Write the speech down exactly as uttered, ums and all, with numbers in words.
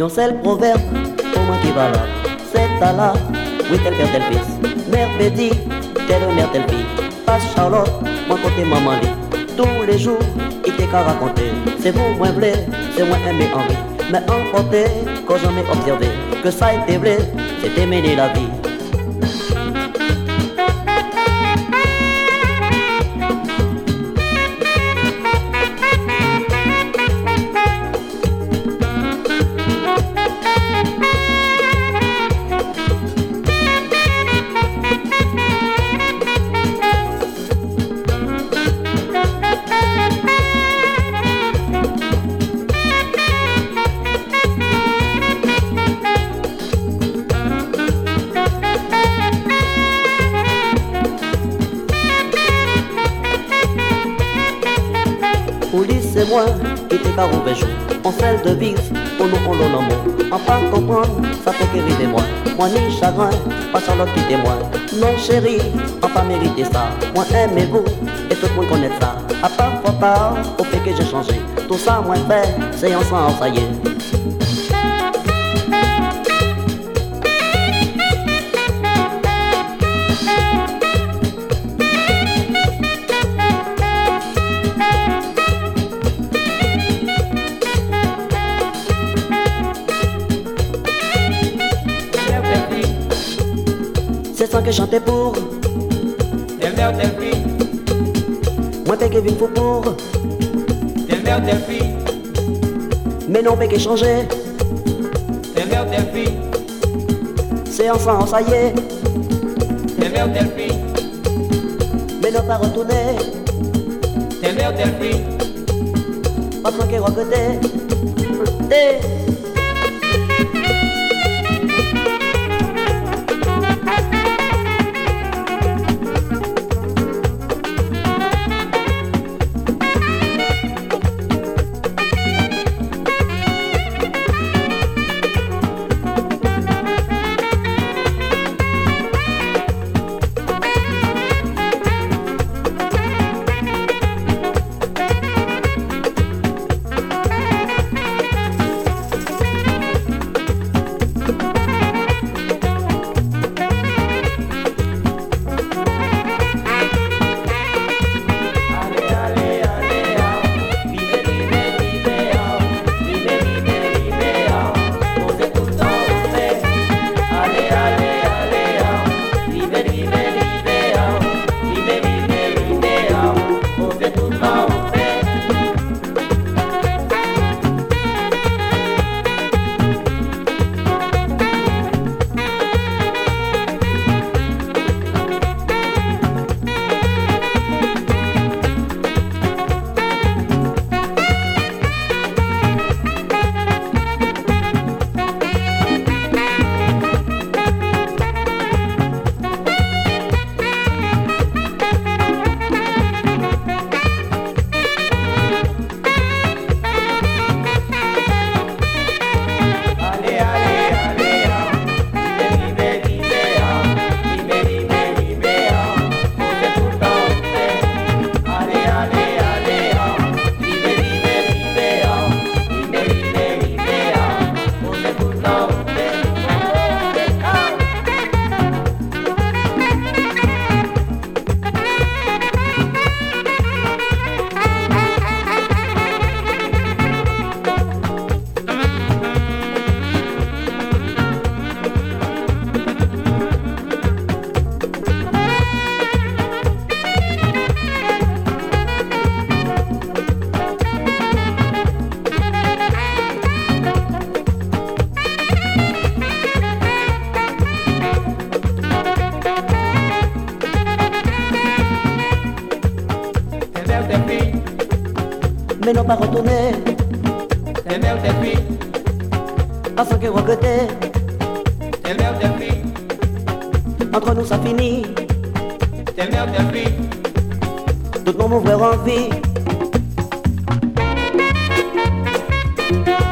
Non, c'est le proverbe, pour moi qui va là. C'est Allah, oui, tel père, tel fils. Mère Betty, telle mère, telle fille. Passe Charlotte, moi côté maman lit. Tous les jours, il t'est qu'à raconter. C'est vous, moins blé, c'est moi aimé Henri. Mais emporté, quand j'en ai observé, que ça a été blé, c'était mener la vie. C'est moi qui t'ai carreau jour. On selle de vis, pour nous on l'en amour. En pas comprendre, ça fait que rive moi. Moi ni chagrin, pas Charlotte qui témoigne. Non chérie, on pas mérité ça. Moi aimez-vous, et tout le monde connaît ça. À part trop tard, au fait que j'ai changé. Tout ça moi fait, c'est ensemble, ça y est. C'est ça que chanter pour telle mère, telle fille. Moi t'es Kevin fou pour telle mère, telle fille. Mais non pas que changer. Telle mère, telle fille. C'est ensemble, ça y est. Telle mère, telle fille. Mais non pas retourner. Telle mère, telle fille. Pas tranquille recruter. T'es mais non pas retourner. Telle mère, telle fille. À ce que regretter. Telle mère, telle fille. Entre nous ça finit. Telle mère, telle fille. Tout le monde m'ouvre en vie.